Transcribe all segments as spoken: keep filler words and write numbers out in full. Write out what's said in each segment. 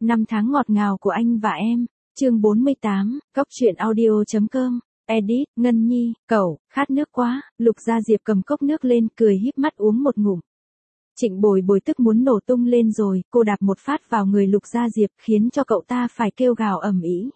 Năm tháng ngọt ngào của anh và em. Chương bốn mươi tám, Cóc truyện audio chấm com. Edit, Ngân Nhi, cậu, khát nước quá. Lục Gia Diệp cầm cốc nước lên, cười híp mắt uống một ngụm. Trịnh Bồi Bồi tức muốn nổ tung lên rồi, cô đạp một phát vào người Lục Gia Diệp, khiến cho cậu ta phải kêu gào ầm ĩ.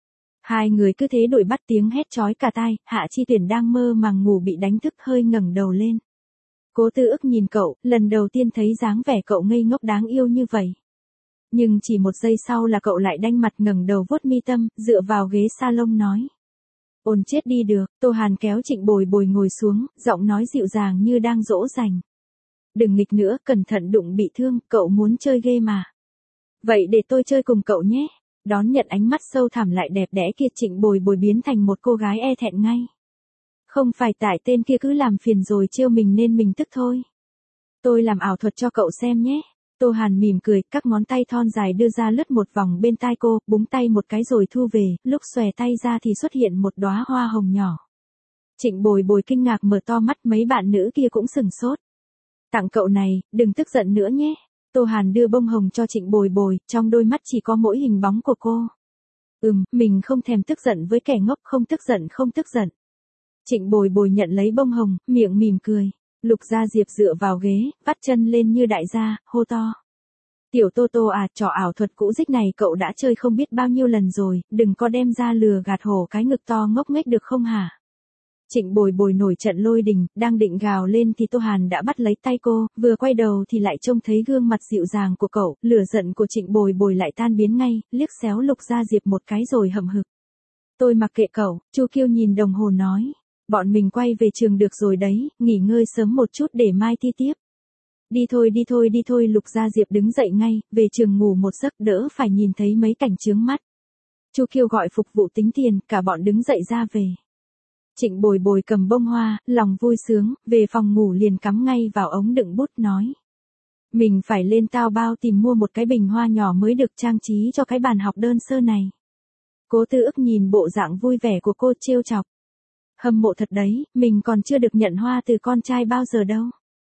Hai người cứ thế đuổi bắt, tiếng hét chói cả tai. Hạ Chi Tuyển đang mơ màng ngủ bị đánh thức, hơi ngẩng đầu lên. Cố Tư Ức nhìn cậu, lần đầu tiên thấy dáng vẻ cậu ngây ngốc đáng yêu như vậy. Nhưng chỉ một giây sau là cậu lại đanh mặt ngẩng đầu vuốt mi tâm, dựa vào ghế salon nói. Ôn chết đi được. Tô Hàn kéo Trịnh Bồi Bồi ngồi xuống, giọng nói dịu dàng như đang dỗ dành. Đừng nghịch nữa, cẩn thận đụng bị thương, cậu muốn chơi game mà. Vậy để tôi chơi cùng cậu nhé. Đón nhận ánh mắt sâu thẳm lại đẹp đẽ kia, Trịnh Bồi Bồi biến thành một cô gái e thẹn ngay. Không phải tại tên kia cứ làm phiền rồi trêu mình nên mình tức thôi. Tôi làm ảo thuật cho cậu xem nhé. Tô Hàn mỉm cười, các ngón tay thon dài đưa ra lướt một vòng bên tai cô, búng tay một cái rồi thu về, lúc xòe tay ra thì xuất hiện một đóa hoa hồng nhỏ. Trịnh Bồi Bồi kinh ngạc mở to mắt, mấy bạn nữ kia cũng sừng sốt. Tặng cậu này, đừng tức giận nữa nhé. Tô Hàn đưa bông hồng cho Trịnh Bồi Bồi, trong đôi mắt chỉ có mỗi hình bóng của cô. Ừm, mình không thèm tức giận với kẻ ngốc, không tức giận không tức giận. Trịnh Bồi Bồi nhận lấy bông hồng, miệng mỉm cười. Lục Gia Diệp dựa vào ghế, vắt chân lên như đại gia, hô to. Tiểu Tô Tô à, trò ảo thuật cũ dích này cậu đã chơi không biết bao nhiêu lần rồi, đừng có đem ra lừa gạt hổ cái ngực to ngốc nghếch được không hả? Trịnh Bồi Bồi nổi trận lôi đình, đang định gào lên thì Tô Hàn đã bắt lấy tay cô, vừa quay đầu thì lại trông thấy gương mặt dịu dàng của cậu, lửa giận của Trịnh Bồi Bồi lại tan biến ngay, liếc xéo Lục Gia Diệp một cái rồi hậm hực. Tôi mặc kệ cậu, Chu Kiêu nhìn đồng hồ nói. Bọn mình quay về trường được rồi đấy, nghỉ ngơi sớm một chút để mai thi tiếp. Đi thôi đi thôi đi thôi. Lục Gia Diệp đứng dậy ngay, về trường ngủ một giấc đỡ phải nhìn thấy mấy cảnh chướng mắt. Chu Kiêu gọi phục vụ tính tiền, cả bọn đứng dậy ra về. Trịnh Bồi Bồi cầm bông hoa, lòng vui sướng, về phòng ngủ liền cắm ngay vào ống đựng bút nói. Mình phải lên Taobao tìm mua một cái bình hoa nhỏ mới được trang trí cho cái bàn học đơn sơ này. Cố Tư Ức nhìn bộ dạng vui vẻ của cô trêu chọc. Hâm mộ thật đấy, mình còn chưa được nhận hoa từ con trai bao giờ đâu.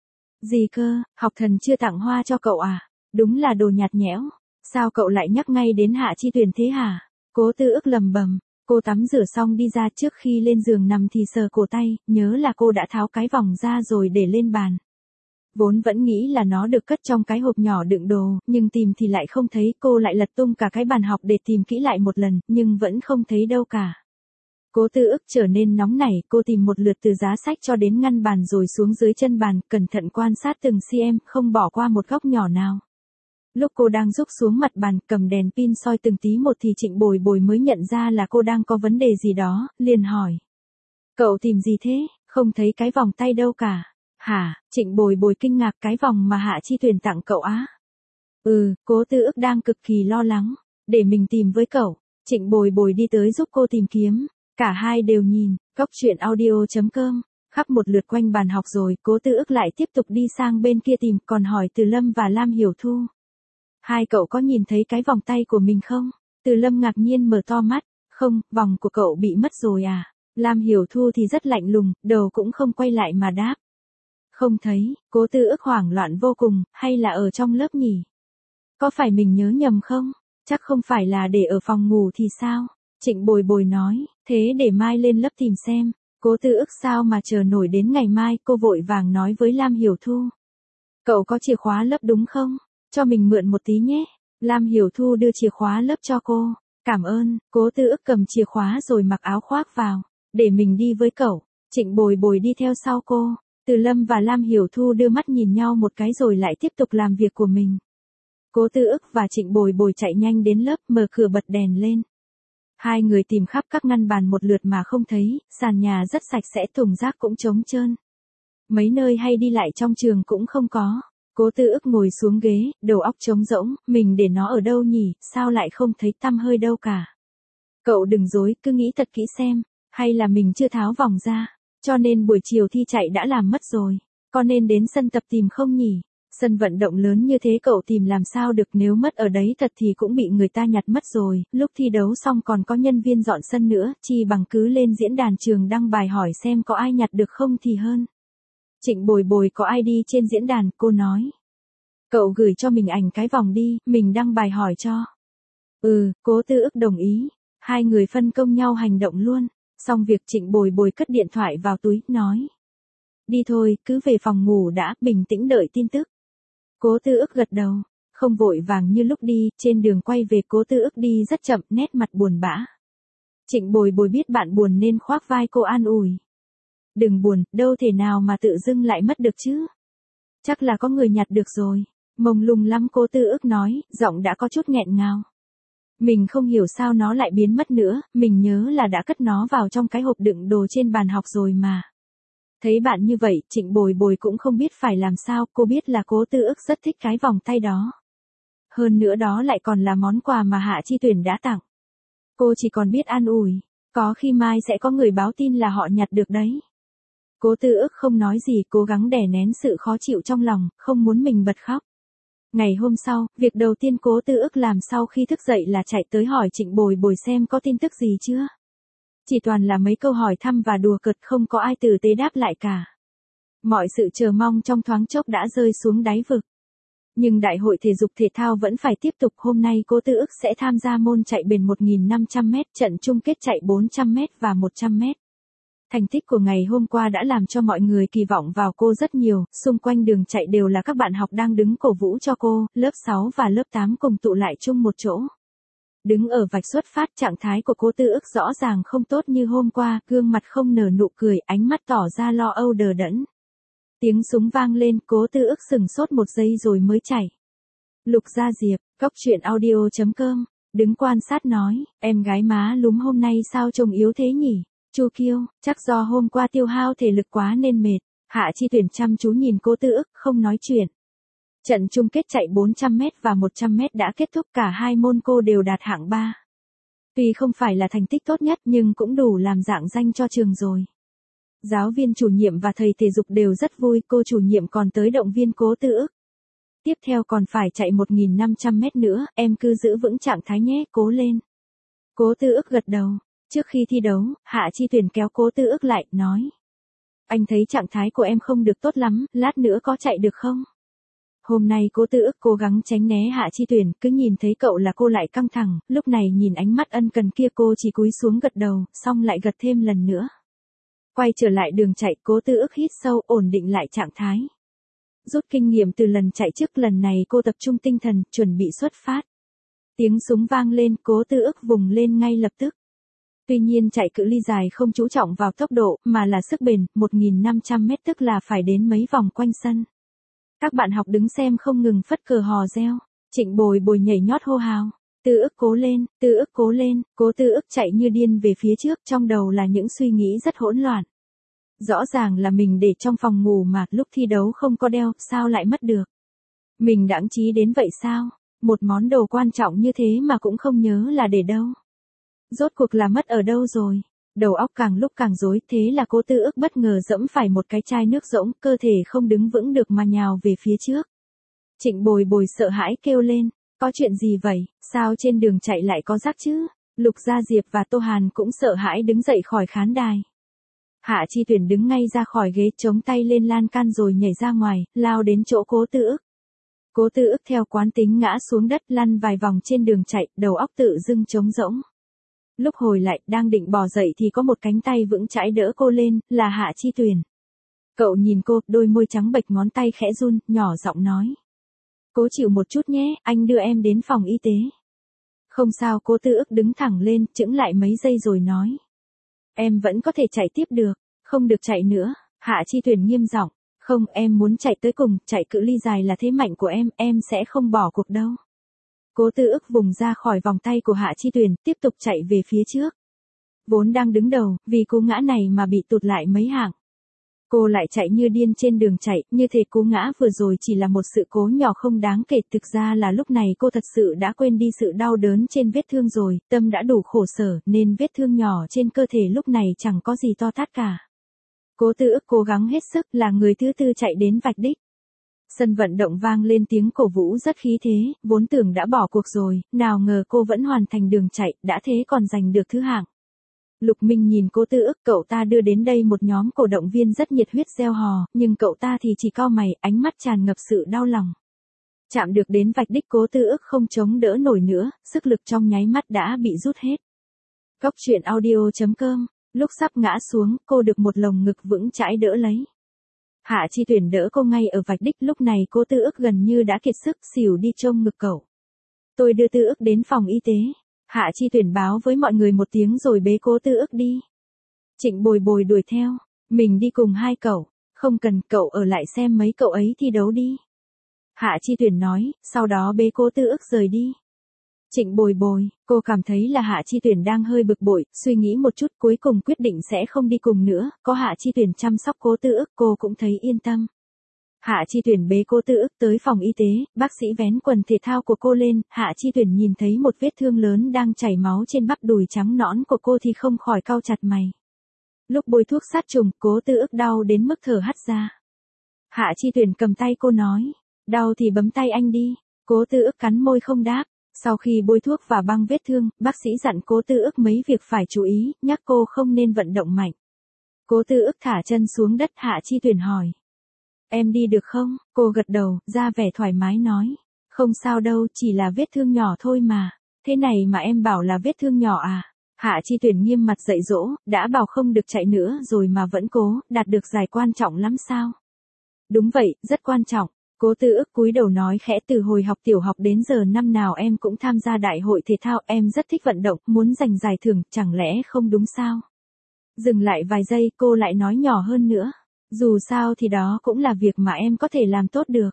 Gì cơ, học thần chưa tặng hoa cho cậu à? Đúng là đồ nhạt nhẽo. Sao cậu lại nhắc ngay đến Hạ Chi Tuyển thế hả? Cố Tư Ức lầm bầm. Cô tắm rửa xong đi ra, trước khi lên giường nằm thì sờ cổ tay, nhớ là cô đã tháo cái vòng ra rồi để lên bàn. Vốn vẫn nghĩ là nó được cất trong cái hộp nhỏ đựng đồ, nhưng tìm thì lại không thấy, cô lại lật tung cả cái bàn học để tìm kỹ lại một lần, nhưng vẫn không thấy đâu cả. Cố Tư Ức trở nên nóng nảy, cô tìm một lượt từ giá sách cho đến ngăn bàn rồi xuống dưới chân bàn, cẩn thận quan sát từng cm, không bỏ qua một góc nhỏ nào. Lúc cô đang rúc xuống mặt bàn, cầm đèn pin soi từng tí một thì Trịnh Bồi Bồi mới nhận ra là cô đang có vấn đề gì đó, liền hỏi. Cậu tìm gì thế, không thấy cái vòng tay đâu cả. Hả? Trịnh Bồi Bồi kinh ngạc, cái vòng mà Hạ Chi Tuyển tặng cậu á? Ừ, Cố Tư Ức đang cực kỳ lo lắng. Để mình tìm với cậu. Trịnh Bồi Bồi đi tới giúp cô tìm kiếm. Cả hai đều nhìn, Cóc truyện audio chấm com. Khắp một lượt quanh bàn học rồi, Cố Tư Ức lại tiếp tục đi sang bên kia tìm, còn hỏi Từ Lâm và Lam Hiểu Thu. Hai cậu có nhìn thấy cái vòng tay của mình không? Từ Lâm ngạc nhiên mở to mắt. Không, vòng của cậu bị mất rồi à? Lam Hiểu Thu thì rất lạnh lùng, đầu cũng không quay lại mà đáp. Không thấy. Cố Tư Ức hoảng loạn vô cùng, hay là ở trong lớp nhỉ? Có phải mình nhớ nhầm không? Chắc không phải là để ở phòng ngủ thì sao? Trịnh Bồi Bồi nói, thế để mai lên lớp tìm xem. Cố Tư Ức sao mà chờ nổi đến ngày mai, cô vội vàng nói với Lam Hiểu Thu. Cậu có chìa khóa lớp đúng không? Cho mình mượn một tí nhé. Lam Hiểu Thu đưa chìa khóa lớp cho cô. Cảm ơn. Cố Tư Ức cầm chìa khóa rồi mặc áo khoác vào. Để mình đi với cậu. Trịnh Bồi Bồi đi theo sau cô. Từ Lâm và Lam Hiểu Thu đưa mắt nhìn nhau một cái rồi lại tiếp tục làm việc của mình. Cố Tư Ức và Trịnh Bồi Bồi chạy nhanh đến lớp, mở cửa bật đèn lên. Hai người tìm khắp các ngăn bàn một lượt mà không thấy, sàn nhà rất sạch sẽ, thùng rác cũng trống trơn. Mấy nơi hay đi lại trong trường cũng không có. Cố Tư Ức ngồi xuống ghế, đầu óc trống rỗng, mình để nó ở đâu nhỉ, sao lại không thấy tăm hơi đâu cả. Cậu đừng dối, cứ nghĩ thật kỹ xem, hay là mình chưa tháo vòng ra, cho nên buổi chiều thi chạy đã làm mất rồi, có nên đến sân tập tìm không nhỉ? Sân vận động lớn như thế cậu tìm làm sao được, nếu mất ở đấy thật thì cũng bị người ta nhặt mất rồi, lúc thi đấu xong còn có nhân viên dọn sân nữa, chi bằng cứ lên diễn đàn trường đăng bài hỏi xem có ai nhặt được không thì hơn. Trịnh Bồi Bồi có ai đi trên diễn đàn, cô nói. Cậu gửi cho mình ảnh cái vòng đi, mình đăng bài hỏi cho. Ừ, Cố Tư Ức đồng ý. Hai người phân công nhau hành động luôn. Xong việc Trịnh Bồi Bồi cất điện thoại vào túi, nói. Đi thôi, cứ về phòng ngủ đã, bình tĩnh đợi tin tức. Cố Tư Ức gật đầu, không vội vàng như lúc đi, trên đường quay về Cố Tư Ức đi rất chậm, nét mặt buồn bã. Trịnh Bồi Bồi biết bạn buồn nên khoác vai cô an ủi. Đừng buồn, đâu thể nào mà tự dưng lại mất được chứ. Chắc là có người nhặt được rồi. Mông lung lắm, Cố Tư Ức nói, giọng đã có chút nghẹn ngào. Mình không hiểu sao nó lại biến mất nữa, mình nhớ là đã cất nó vào trong cái hộp đựng đồ trên bàn học rồi mà. Thấy bạn như vậy, Trịnh Bồi Bồi cũng không biết phải làm sao, cô biết là Cố Tư Ức rất thích cái vòng tay đó. Hơn nữa đó lại còn là món quà mà Hạ Chi Tuyển đã tặng. Cô chỉ còn biết an ủi, có khi mai sẽ có người báo tin là họ nhặt được đấy. Cố Tư Ức không nói gì, cố gắng đè nén sự khó chịu trong lòng, không muốn mình bật khóc. Ngày hôm sau, việc đầu tiên Cố Tư Ức làm sau khi thức dậy là chạy tới hỏi Trịnh Bồi Bồi xem có tin tức gì chưa. Chỉ toàn là mấy câu hỏi thăm và đùa cợt, không có ai tử tế đáp lại cả. Mọi sự chờ mong trong thoáng chốc đã rơi xuống đáy vực. Nhưng đại hội thể dục thể thao vẫn phải tiếp tục, hôm nay Cố Tư Ức sẽ tham gia môn chạy bền một nghìn năm trăm mét, trận chung kết chạy bốn trăm mét và một trăm mét. Thành tích của ngày hôm qua đã làm cho mọi người kỳ vọng vào cô rất nhiều, xung quanh đường chạy đều là các bạn học đang đứng cổ vũ cho cô, lớp sáu và lớp tám cùng tụ lại chung một chỗ. Đứng ở vạch xuất phát, trạng thái của Cố Tư Ức rõ ràng không tốt như hôm qua, gương mặt không nở nụ cười, ánh mắt tỏ ra lo âu đờ đẫn. Tiếng súng vang lên, Cố Tư Ức sừng sốt một giây rồi mới chạy. Lục Gia Diệp, Cóc Truyện Audio chấm com, đứng quan sát nói, em gái má lúm hôm nay sao trông yếu thế nhỉ? Chu Kiêu, chắc do hôm qua tiêu hao thể lực quá nên mệt. Hạ Chi Tuyển chăm chú nhìn Cố Tư Ức, không nói chuyện. Trận chung kết chạy bốn trăm mét và một trăm mét đã kết thúc, cả hai môn cô đều đạt hạng ba. Tuy không phải là thành tích tốt nhất nhưng cũng đủ làm rạng danh cho trường rồi. Giáo viên chủ nhiệm và thầy thể dục đều rất vui, cô chủ nhiệm còn tới động viên Cố Tư Ức. Tiếp theo còn phải chạy một nghìn năm trăm mét nữa, em cứ giữ vững trạng thái nhé, cố lên. Cố Tư Ức gật đầu. Trước khi thi đấu, Hạ Chi Tuyển kéo Cố Tư Ức lại, nói. Anh thấy trạng thái của em không được tốt lắm, lát nữa có chạy được không? Hôm nay Cố Tư Ức cố gắng tránh né Hạ Chi Tuyển, cứ nhìn thấy cậu là cô lại căng thẳng, lúc này nhìn ánh mắt ân cần kia cô chỉ cúi xuống gật đầu, xong lại gật thêm lần nữa. Quay trở lại đường chạy, Cố Tư Ức hít sâu, ổn định lại trạng thái. Rút kinh nghiệm từ lần chạy trước, lần này cô tập trung tinh thần, chuẩn bị xuất phát. Tiếng súng vang lên, Cố Tư Ức vùng lên ngay lập tức. Tuy nhiên chạy cự ly dài không chú trọng vào tốc độ, mà là sức bền, một nghìn năm trăm mét tức là phải đến mấy vòng quanh sân. Các bạn học đứng xem không ngừng phất cờ hò reo, Trịnh Bồi Bồi nhảy nhót hô hào, Tư Ức cố lên, Tư Ức cố lên, Cố Tư Ức chạy như điên về phía trước, trong đầu là những suy nghĩ rất hỗn loạn. Rõ ràng là mình để trong phòng ngủ mà, lúc thi đấu không có đeo, sao lại mất được? Mình đãng trí đến vậy sao? Một món đồ quan trọng như thế mà cũng không nhớ là để đâu. Rốt cuộc là mất ở đâu rồi? Đầu óc càng lúc càng rối, thế là Cố Tư Ức bất ngờ dẫm phải một cái chai nước rỗng, cơ thể không đứng vững được mà nhào về phía trước. Trịnh Bồi Bồi sợ hãi kêu lên, có chuyện gì vậy, sao trên đường chạy lại có rác chứ? Lục Gia Diệp và Tô Hàn cũng sợ hãi đứng dậy khỏi khán đài. Hạ Chi Tuyển đứng ngay ra khỏi ghế, chống tay lên lan can rồi nhảy ra ngoài, lao đến chỗ Cố Tư Ức. Cố Tư Ức theo quán tính ngã xuống đất, lăn vài vòng trên đường chạy, đầu óc tự dưng trống rỗng. Lúc hồi lại, đang định bò dậy thì có một cánh tay vững chãi đỡ cô lên, là Hạ Chi Tuyển. Cậu nhìn cô, đôi môi trắng bệch, ngón tay khẽ run, nhỏ giọng nói. Cố chịu một chút nhé, anh đưa em đến phòng y tế. Không sao, Cố Tư Ức đứng thẳng lên, chững lại mấy giây rồi nói. Em vẫn có thể chạy tiếp được, không được chạy nữa. Hạ Chi Tuyển nghiêm giọng. Không, em muốn chạy tới cùng, chạy cự ly dài là thế mạnh của em, em sẽ không bỏ cuộc đâu. Cố Tư Ức vùng ra khỏi vòng tay của Hạ Chi Tuyển, tiếp tục chạy về phía trước. Vốn đang đứng đầu, vì cú ngã này mà bị tụt lại mấy hạng. Cô lại chạy như điên trên đường chạy, như thể cú ngã vừa rồi chỉ là một sự cố nhỏ không đáng kể, thực ra là lúc này cô thật sự đã quên đi sự đau đớn trên vết thương rồi, tâm đã đủ khổ sở, nên vết thương nhỏ trên cơ thể lúc này chẳng có gì to tát cả. Cố Tư Ức cố gắng hết sức, là người thứ tư chạy đến vạch đích. Sân vận động vang lên tiếng cổ vũ rất khí thế, vốn tưởng đã bỏ cuộc rồi, nào ngờ cô vẫn hoàn thành đường chạy, đã thế còn giành được thứ hạng. Lục Minh nhìn Cố Tư Ức, cậu ta đưa đến đây một nhóm cổ động viên rất nhiệt huyết reo hò, nhưng cậu ta thì chỉ cau mày, ánh mắt tràn ngập sự đau lòng. Chạm được đến vạch đích Cố Tư Ức không chống đỡ nổi nữa, sức lực trong nháy mắt đã bị rút hết. Góc truyện audio.com, lúc sắp ngã xuống, cô được một lồng ngực vững chãi đỡ lấy. Hạ Chi Tuyển đỡ cô ngay ở vạch đích, lúc này Cố Tư Ức gần như đã kiệt sức xỉu đi trông ngực cậu. Tôi đưa Tư Ức đến phòng y tế. Hạ Chi Tuyển báo với mọi người một tiếng rồi bế Cố Tư Ức đi. Trịnh Bồi Bồi đuổi theo, mình đi cùng hai cậu, không cần, cậu ở lại xem mấy cậu ấy thi đấu đi. Hạ Chi Tuyển nói, sau đó bế Cố Tư Ức rời đi. Trịnh Bồi Bồi, cô cảm thấy là Hạ Chi Tuyển đang hơi bực bội, suy nghĩ một chút cuối cùng quyết định sẽ không đi cùng nữa, có Hạ Chi Tuyển chăm sóc Cố Tư Ức cô cũng thấy yên tâm. Hạ Chi Tuyển bế Cố Tư Ức tới phòng y tế, bác sĩ vén quần thể thao của cô lên, Hạ Chi Tuyển nhìn thấy một vết thương lớn đang chảy máu trên bắp đùi trắng nõn của cô thì không khỏi cau chặt mày. Lúc bôi thuốc sát trùng, Cố Tư Ức đau đến mức thở hắt ra. Hạ Chi Tuyển cầm tay cô nói, đau thì bấm tay anh đi. Cố Tư Ức cắn môi không đáp. Sau khi bôi thuốc và băng vết thương, bác sĩ dặn Cố Tư Ức mấy việc phải chú ý, nhắc cô không nên vận động mạnh. Cố Tư Ức thả chân xuống đất. Hạ Chi Tuyển hỏi, em đi được không? Cô gật đầu, ra vẻ thoải mái nói, không sao đâu, chỉ là vết thương nhỏ thôi mà. Thế này mà em bảo là vết thương nhỏ à? Hạ Chi Tuyển nghiêm mặt dạy dỗ, đã bảo không được chạy nữa rồi mà vẫn cố, đạt được giải quan trọng lắm sao? Đúng vậy, rất quan trọng. Cố Tư Ức cúi đầu nói khẽ, từ hồi học tiểu học đến giờ năm nào em cũng tham gia đại hội thể thao, em rất thích vận động, muốn giành giải thưởng, chẳng lẽ không đúng sao? Dừng lại vài giây, cô lại nói nhỏ hơn nữa, dù sao thì đó cũng là việc mà em có thể làm tốt được.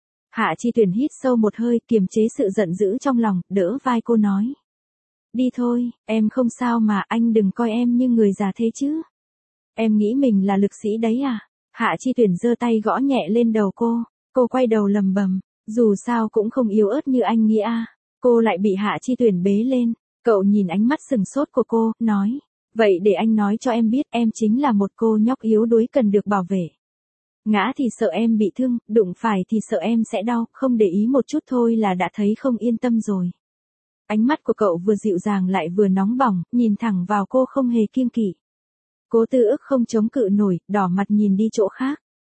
Hạ Chi Tuyển hít sâu một hơi, kiềm chế sự giận dữ trong lòng, đỡ vai cô nói, đi thôi, em không sao mà, anh đừng coi em như người già thế chứ. Em nghĩ mình là lực sĩ đấy à? Hạ Chi Tuyển giơ tay gõ nhẹ lên đầu cô. Cô quay đầu lầm bầm, dù sao cũng không yếu ớt như anh nghĩ a. Cô lại bị Hạ Chi Tuyển bế lên. Cậu nhìn ánh mắt sừng sốt của cô, nói, vậy để anh nói cho em biết, em chính là một cô nhóc yếu đuối cần được bảo vệ. Ngã thì sợ em bị thương, đụng phải thì sợ em sẽ đau, không để ý một chút thôi là đã thấy không yên tâm rồi. Ánh mắt của cậu vừa dịu dàng lại vừa nóng bỏng, nhìn thẳng vào cô không hề kiêng kỵ. Cố Tư Ức không chống cự nổi, đỏ mặt nhìn đi chỗ khác.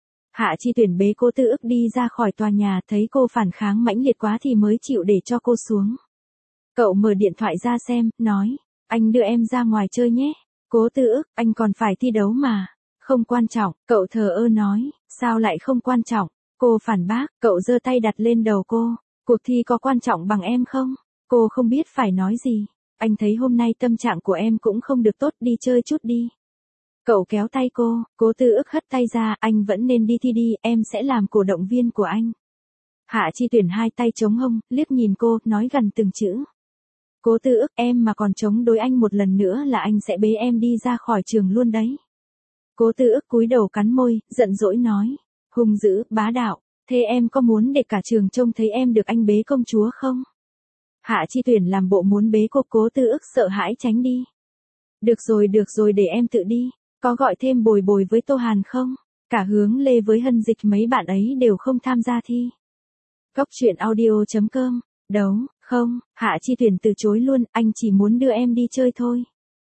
Hạ Chi Tuyển bế Cố Tư Ức đi ra khỏi tòa nhà, thấy cô phản kháng mãnh liệt quá thì mới chịu để cho cô xuống. Cậu mở điện thoại ra xem, nói, anh đưa em ra ngoài chơi nhé. Cố Tư Ức, anh còn phải thi đấu mà. Không quan trọng, cậu thờ ơ nói, sao lại không quan trọng? Cô phản bác, cậu giơ tay đặt lên đầu cô, cuộc thi có quan trọng bằng em không? Cô không biết phải nói gì. Anh thấy hôm nay tâm trạng của em cũng không được tốt, đi chơi chút đi. Cậu kéo tay cô, Cố Tư Ức hất tay ra, anh vẫn nên đi thi đi, em sẽ làm cổ động viên của anh. Hạ Chi Tuyển hai tay chống hông, liếc nhìn cô, nói gần từng chữ. Cố Tư Ức, em mà còn chống đối anh một lần nữa là anh sẽ bế em đi ra khỏi trường luôn đấy. Cố Tư Ức cúi đầu cắn môi, giận dỗi nói, hung dữ, bá đạo, thế em có muốn để cả trường trông thấy em được anh bế công chúa không? Hạ Chi Tuyển làm bộ muốn bế cô, Cố Tư Ức sợ hãi tránh đi. Được rồi được rồi, để em tự đi. Có gọi thêm Bồi Bồi với Tô Hàn không? Cả Hướng Lê với Hân Dịch mấy bạn ấy đều không tham gia thi. Góc truyện audio.com, đấu, không, Hạ Chi Tuyển từ chối luôn, anh chỉ muốn đưa em đi chơi thôi.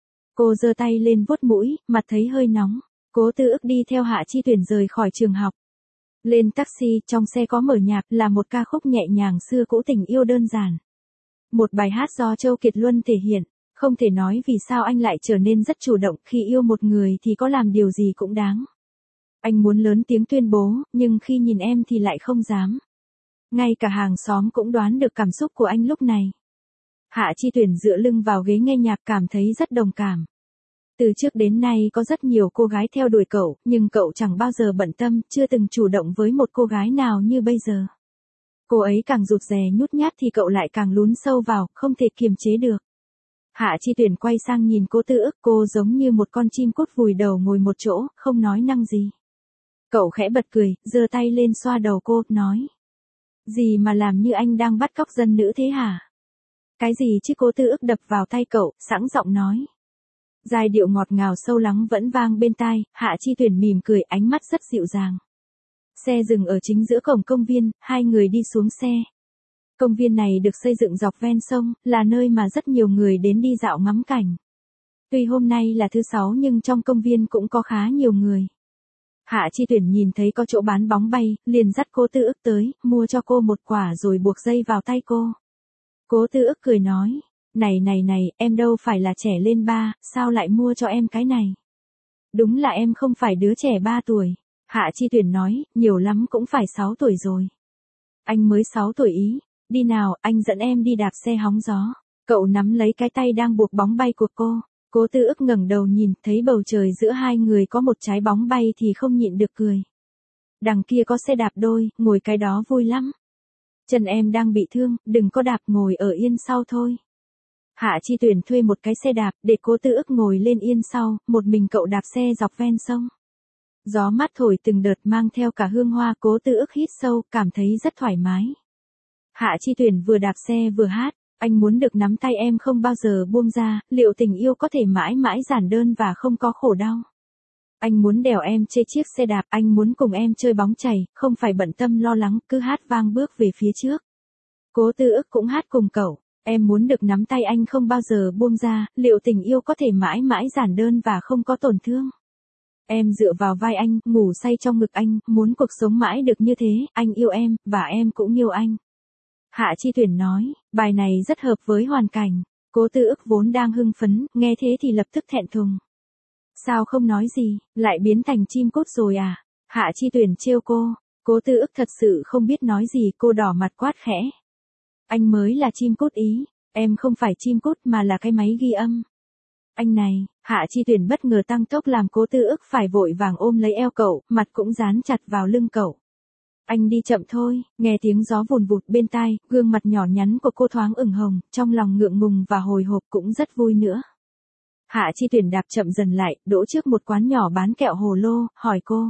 Cô giơ tay lên vuốt mũi, mặt thấy hơi nóng. Cố Tư Ức đi theo Hạ Chi Tuyển rời khỏi trường học. Lên taxi, trong xe có mở nhạc, là một ca khúc nhẹ nhàng xưa cũ tình yêu đơn giản. Một bài hát do Châu Kiệt Luân thể hiện. Không thể nói vì sao anh lại trở nên rất chủ động, khi yêu một người thì có làm điều gì cũng đáng. Anh muốn lớn tiếng tuyên bố, nhưng khi nhìn em thì lại không dám. Ngay cả hàng xóm cũng đoán được cảm xúc của anh lúc này. Hạ Chi Tuyển dựa lưng vào ghế nghe nhạc, cảm thấy rất đồng cảm. Từ trước đến nay có rất nhiều cô gái theo đuổi cậu, nhưng cậu chẳng bao giờ bận tâm, chưa từng chủ động với một cô gái nào như bây giờ. Cô ấy càng rụt rè nhút nhát thì cậu lại càng lún sâu vào, không thể kiềm chế được. Hạ Chi Tuyển quay sang nhìn Cố Tư Ức, cô giống như một con chim cút vùi đầu ngồi một chỗ, không nói năng gì. Cậu khẽ bật cười, giơ tay lên xoa đầu cô, nói, gì mà làm như anh đang bắt cóc dân nữ thế hả? Cái gì chứ? Cố Tư Ức đập vào tay cậu, sẵn giọng nói. Giai điệu ngọt ngào sâu lắng vẫn vang bên tai, Hạ Chi Tuyển mỉm cười, ánh mắt rất dịu dàng. Xe dừng ở chính giữa cổng công viên, hai người đi xuống xe. Công viên này được xây dựng dọc ven sông, là nơi mà rất nhiều người đến đi dạo ngắm cảnh. Tuy hôm nay là thứ sáu nhưng trong công viên cũng có khá nhiều người. Hạ Chi Tuyển nhìn thấy có chỗ bán bóng bay, liền dắt Cố Tư Ức tới, mua cho cô một quả rồi buộc dây vào tay cô. Cố Tư Ức cười nói, này này này, em đâu phải là trẻ lên ba, sao lại mua cho em cái này? Đúng là em không phải đứa trẻ ba tuổi. Hạ Chi Tuyển nói, nhiều lắm cũng phải sáu tuổi rồi. Anh mới sáu tuổi ý, đi nào, anh dẫn em đi đạp xe hóng gió. Cậu nắm lấy cái tay đang buộc bóng bay của cô. Cố Tư Ức ngẩng đầu nhìn, thấy bầu trời giữa hai người có một trái bóng bay thì không nhịn được cười. Đằng kia có xe đạp đôi, ngồi cái đó vui lắm. Chân em đang bị thương, đừng có đạp, ngồi ở yên sau thôi. Hạ Chi Tuyển thuê một cái xe đạp, để Cố Tư Ức ngồi lên yên sau, một mình cậu đạp xe dọc ven sông. Gió mát thổi từng đợt mang theo cả hương hoa, Cố Tư Ức hít sâu, cảm thấy rất thoải mái. Hạ Chi Tuyển vừa đạp xe vừa hát, anh muốn được nắm tay em không bao giờ buông ra, liệu tình yêu có thể mãi mãi giản đơn và không có khổ đau. Anh muốn đèo em trên chiếc xe đạp, anh muốn cùng em chơi bóng chày, không phải bận tâm lo lắng, cứ hát vang bước về phía trước. Cố Tư Ức cũng hát cùng cậu, em muốn được nắm tay anh không bao giờ buông ra, liệu tình yêu có thể mãi mãi giản đơn và không có tổn thương. Em dựa vào vai anh, ngủ say trong ngực anh, muốn cuộc sống mãi được như thế, anh yêu em, và em cũng yêu anh. Hạ Chi Tuyển nói, bài này rất hợp với hoàn cảnh. Cố Tư Ức vốn đang hưng phấn, nghe thế thì lập tức thẹn thùng. Sao không nói gì, lại biến thành chim cút rồi à? Hạ Chi Tuyển trêu cô. Cố Tư Ức thật sự không biết nói gì, cô đỏ mặt quát khẽ. Anh mới là chim cút ý, em không phải chim cút mà là cái máy ghi âm. Anh này, Hạ Chi Tuyển bất ngờ tăng tốc làm Cố Tư Ức phải vội vàng ôm lấy eo cậu, mặt cũng dán chặt vào lưng cậu. Anh đi chậm thôi, nghe tiếng gió vùn vụt bên tai, gương mặt nhỏ nhắn của cô thoáng ửng hồng, trong lòng ngượng ngùng và hồi hộp cũng rất vui nữa. Hạ Chi Tuyển đạp chậm dần lại, đỗ trước một quán nhỏ bán kẹo hồ lô, hỏi cô.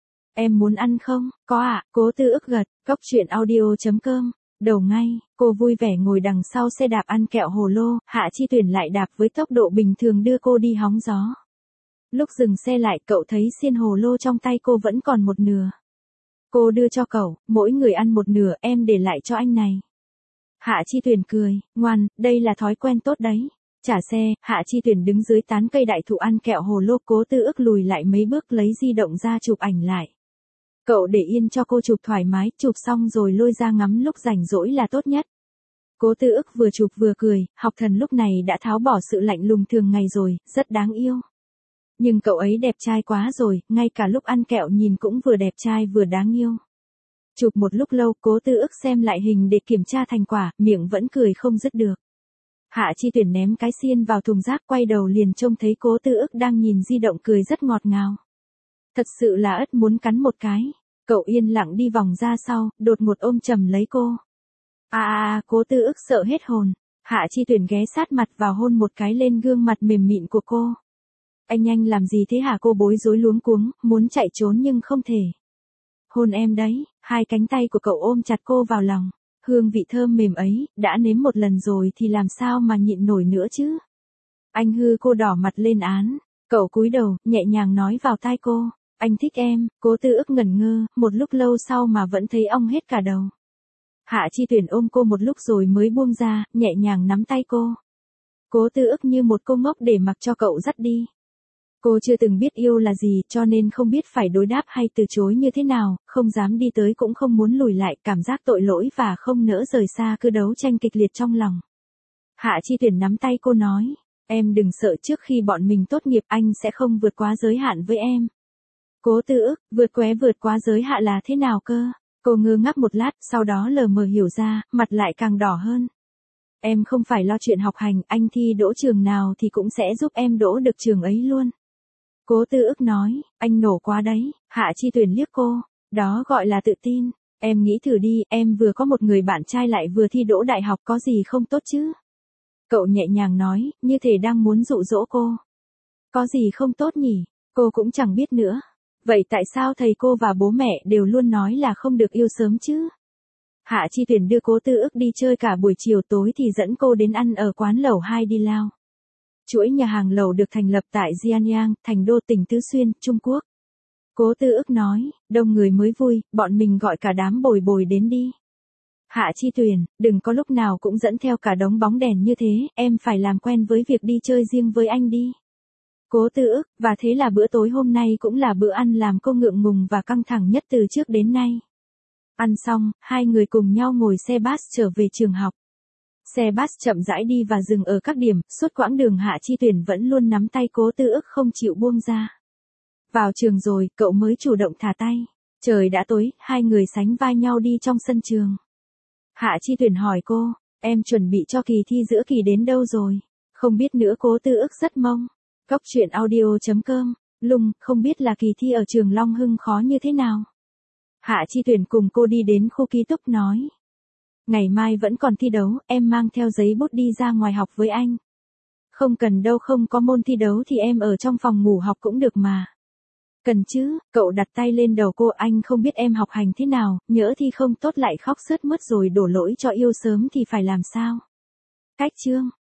Em muốn ăn không? Có ạ, à, Cố Tư Ức gật, cốc truyện audio chấm com. Đầu ngay, cô vui vẻ ngồi đằng sau xe đạp ăn kẹo hồ lô, Hạ Chi Tuyển lại đạp với tốc độ bình thường đưa cô đi hóng gió. Lúc dừng xe lại cậu thấy xiên hồ lô trong tay cô vẫn còn một nửa. Cô đưa cho cậu, mỗi người ăn một nửa, em để lại cho anh này. Hạ Chi Tuyển cười, ngoan, đây là thói quen tốt đấy. Trả xe, Hạ Chi Tuyển đứng dưới tán cây đại thụ ăn kẹo hồ lô, Cố Tư Ức lùi lại mấy bước lấy di động ra chụp ảnh lại. Cậu để yên cho cô chụp thoải mái, chụp xong rồi lôi ra ngắm lúc rảnh rỗi là tốt nhất. Cố Tư Ức vừa chụp vừa cười, học thần lúc này đã tháo bỏ sự lạnh lùng thường ngày rồi, rất đáng yêu. Nhưng cậu ấy đẹp trai quá rồi, ngay cả lúc ăn kẹo nhìn cũng vừa đẹp trai vừa đáng yêu. Chụp một lúc lâu, Cố Tư Ức xem lại hình để kiểm tra thành quả, miệng vẫn cười không dứt được. Hạ Chi Tuyển ném cái xiên vào thùng rác, quay đầu liền trông thấy Cố Tư Ức đang nhìn di động cười rất ngọt ngào. Thật sự là ất muốn cắn một cái. Cậu yên lặng đi vòng ra sau, đột ngột ôm chầm lấy cô. À à à, Cố Tư Ức sợ hết hồn. Hạ Chi Tuyển ghé sát mặt vào hôn một cái lên gương mặt mềm mịn của cô. Anh anh làm gì thế hả? Cô bối rối luống cuống, muốn chạy trốn nhưng không thể. Hôn em đấy, hai cánh tay của cậu ôm chặt cô vào lòng. Hương vị thơm mềm ấy, đã nếm một lần rồi thì làm sao mà nhịn nổi nữa chứ? Anh hư cô đỏ mặt lên án. Cậu cúi đầu, nhẹ nhàng nói vào tai cô. Anh thích em. Cố Tư Ức ngẩn ngơ, một lúc lâu sau mà vẫn thấy ong hết cả đầu. Hạ Chi Tuyển ôm cô một lúc rồi mới buông ra, nhẹ nhàng nắm tay cô. Cố Tư Ức như một cô ngốc để mặc cho cậu dắt đi. Cô chưa từng biết yêu là gì, cho nên không biết phải đối đáp hay từ chối như thế nào, không dám đi tới cũng không muốn lùi lại, cảm giác tội lỗi và không nỡ rời xa cứ đấu tranh kịch liệt trong lòng. Hạ Chi Tuyển nắm tay cô nói, em đừng sợ, trước khi bọn mình tốt nghiệp anh sẽ không vượt quá giới hạn với em. Cố Tư Ức, vượt quá vượt quá giới hạn là thế nào cơ? Cô ngơ ngác một lát, sau đó lờ mờ hiểu ra, mặt lại càng đỏ hơn. Em không phải lo chuyện học hành, anh thi đỗ trường nào thì cũng sẽ giúp em đỗ được trường ấy luôn. Cố Tư Ức nói, anh nổ quá đấy. Hạ Chi Tuyển liếc cô, đó gọi là tự tin. Em nghĩ thử đi, em vừa có một người bạn trai lại vừa thi đỗ đại học, có gì không tốt chứ? Cậu nhẹ nhàng nói, như thể đang muốn dụ dỗ cô. Có gì không tốt nhỉ? Cô cũng chẳng biết nữa. Vậy tại sao thầy cô và bố mẹ đều luôn nói là không được yêu sớm chứ? Hạ Chi Tuyển đưa Cố Tư Ức đi chơi cả buổi chiều, tối thì dẫn cô đến ăn ở quán lẩu hai đi lao. Chuỗi nhà hàng lẩu được thành lập tại Jianyang, thành đô tỉnh Tứ Xuyên, Trung Quốc. Cố Tư Ức nói, đông người mới vui, bọn mình gọi cả đám bồi bồi đến đi. Hạ Chi Tuyển, đừng có lúc nào cũng dẫn theo cả đống bóng đèn như thế, em phải làm quen với việc đi chơi riêng với anh đi. Cố Tư Ức, và thế là bữa tối hôm nay cũng là bữa ăn làm cô ngượng ngùng và căng thẳng nhất từ trước đến nay. Ăn xong, hai người cùng nhau ngồi xe bus trở về trường học. Xe bus chậm rãi đi và dừng ở các điểm, suốt quãng đường Hạ Chi Tuyển vẫn luôn nắm tay Cố Tư Ức không chịu buông ra. Vào trường rồi, cậu mới chủ động thả tay. Trời đã tối, hai người sánh vai nhau đi trong sân trường. Hạ Chi Tuyển hỏi cô, em chuẩn bị cho kỳ thi giữa kỳ đến đâu rồi? Không biết nữa. Cố Tư Ức rất mông. Cóc truyện audio chấm com, Lung, không biết là kỳ thi ở trường Long Hưng khó như thế nào? Hạ Chi Tuyển cùng cô đi đến khu ký túc nói. Ngày mai vẫn còn thi đấu, em mang theo giấy bút đi ra ngoài học với anh. Không cần đâu, không có môn thi đấu thì em ở trong phòng ngủ học cũng được mà. Cần chứ, cậu đặt tay lên đầu cô, anh không biết em học hành thế nào, nhỡ thi không tốt lại khóc sướt mướt rồi đổ lỗi cho yêu sớm thì phải làm sao? Cách chương.